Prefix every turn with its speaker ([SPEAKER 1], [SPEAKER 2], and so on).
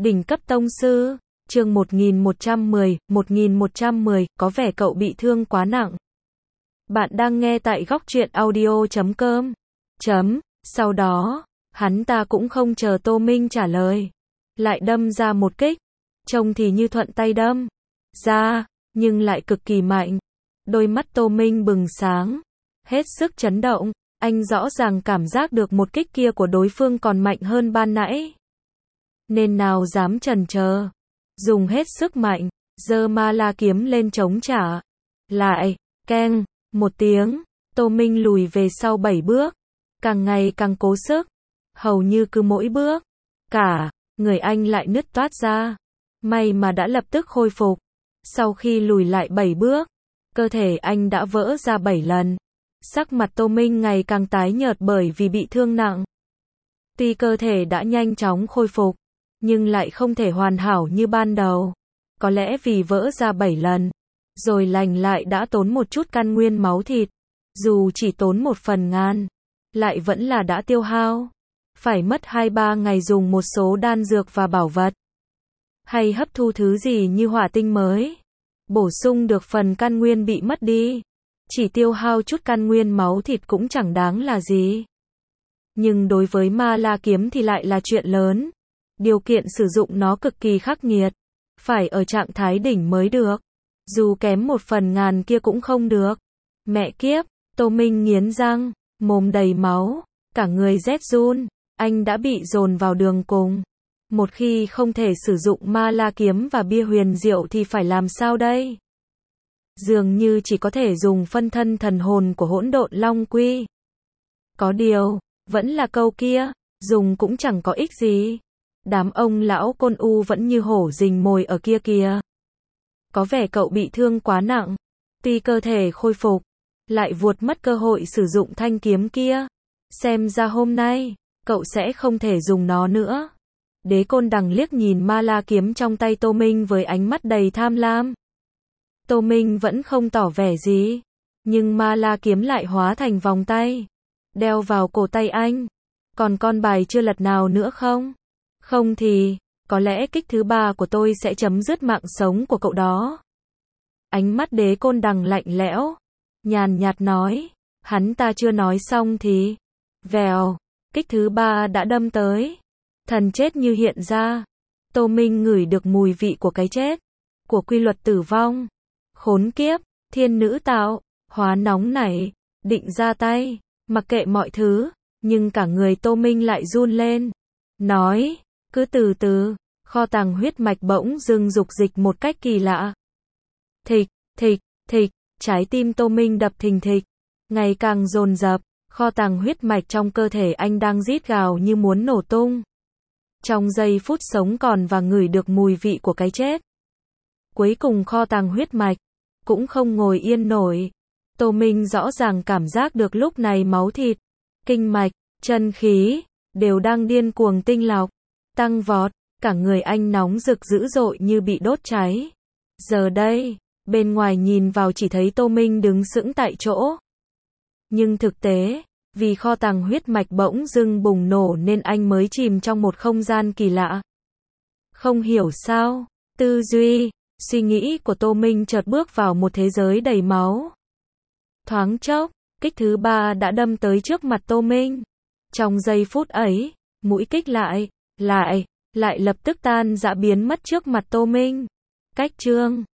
[SPEAKER 1] Đỉnh cấp tông sư, chương 1110, có vẻ cậu bị thương quá nặng. Bạn đang nghe tại góc truyện audio.com. Sau đó, hắn ta cũng không chờ Tô Minh trả lời. Lại đâm ra một kích. Trông thì như thuận tay đâm ra, nhưng lại cực kỳ mạnh. Đôi mắt Tô Minh bừng sáng. Hết sức chấn động. Anh rõ ràng cảm giác được một kích kia của đối phương còn mạnh hơn ban nãy. Nên nào dám chần chờ. Dùng hết sức mạnh, giơ ma la kiếm lên chống trả. Lại, keng, một tiếng, Tô Minh lùi về sau 7 bước. Càng ngày càng cố sức. Hầu như cứ mỗi bước, cả người anh lại nứt toát ra. May mà đã lập tức khôi phục. Sau khi lùi lại 7 bước, cơ thể anh đã vỡ ra 7 lần. Sắc mặt Tô Minh ngày càng tái nhợt bởi vì bị thương nặng. Tuy cơ thể đã nhanh chóng khôi phục, nhưng lại không thể hoàn hảo như ban đầu. Có lẽ vì vỡ ra 7 lần, rồi lành lại đã tốn một chút căn nguyên máu thịt. Dù chỉ tốn 1/1000, lại vẫn là đã tiêu hao. Phải mất 2-3 ngày dùng một số đan dược và bảo vật. Hay hấp thu thứ gì như hỏa tinh mới. Bổ sung được phần căn nguyên bị mất đi. Chỉ tiêu hao chút căn nguyên máu thịt cũng chẳng đáng là gì. Nhưng đối với ma la kiếm thì lại là chuyện lớn. Điều kiện sử dụng nó cực kỳ khắc nghiệt. Phải ở trạng thái đỉnh mới được. Dù kém 1/1000 kia cũng không được. Mẹ kiếp, Tô Minh nghiến răng, mồm đầy máu, cả người rét run. Anh đã bị dồn vào đường cùng. Một khi không thể sử dụng ma la kiếm và bia huyền diệu thì phải làm sao đây? Dường như chỉ có thể dùng phân thân thần hồn của hỗn độn long quy. Có điều, vẫn là câu kia, dùng cũng chẳng có ích gì. Đám ông lão côn u vẫn như hổ rình mồi ở kia kìa. Có vẻ cậu bị thương quá nặng. Tuy cơ thể khôi phục, lại vuột mất cơ hội sử dụng thanh kiếm kia. Xem ra hôm nay, cậu sẽ không thể dùng nó nữa. Đế Côn Đằng liếc nhìn ma la kiếm trong tay Tô Minh với ánh mắt đầy tham lam. Tô Minh vẫn không tỏ vẻ gì. Nhưng ma la kiếm lại hóa thành vòng tay. Đeo vào cổ tay anh. Còn con bài chưa lật nào nữa không? Không thì, có lẽ kích thứ 3 của tôi sẽ chấm dứt mạng sống của cậu đó. Ánh mắt Đế Côn Đằng lạnh lẽo. Nhàn nhạt nói. Hắn ta chưa nói xong thì. Vèo, kích thứ 3 đã đâm tới. Thần chết như hiện ra. Tô Minh ngửi được mùi vị của cái chết. Của quy luật tử vong. Khốn kiếp, thiên nữ tạo, hóa nóng nảy, định ra tay, mặc kệ mọi thứ, nhưng cả người Tô Minh lại run lên. Nói, cứ từ từ, kho tàng huyết mạch bỗng dưng dục dịch một cách kỳ lạ. Thịch, thịch, thịch, trái tim Tô Minh đập thình thịch, ngày càng dồn dập, kho tàng huyết mạch trong cơ thể anh đang rít gào như muốn nổ tung. Trong giây phút sống còn và ngửi được mùi vị của cái chết. Cuối cùng kho tàng huyết mạch cũng không ngồi yên nổi. Tô Minh rõ ràng cảm giác được lúc này máu thịt, kinh mạch, chân khí đều đang điên cuồng tinh lọc, tăng vọt, cả người anh nóng rực dữ dội như bị đốt cháy. Giờ đây, bên ngoài nhìn vào chỉ thấy Tô Minh đứng sững tại chỗ. Nhưng thực tế, vì kho tàng huyết mạch bỗng dưng bùng nổ nên anh mới chìm trong một không gian kỳ lạ. Không hiểu sao, tư duy, suy nghĩ của Tô Minh chợt bước vào một thế giới đầy máu. Thoáng chốc, kích thứ 3 đã đâm tới trước mặt Tô Minh. Trong giây phút ấy, mũi kích lại lập tức tan rã biến mất trước mặt Tô Minh. Cách chương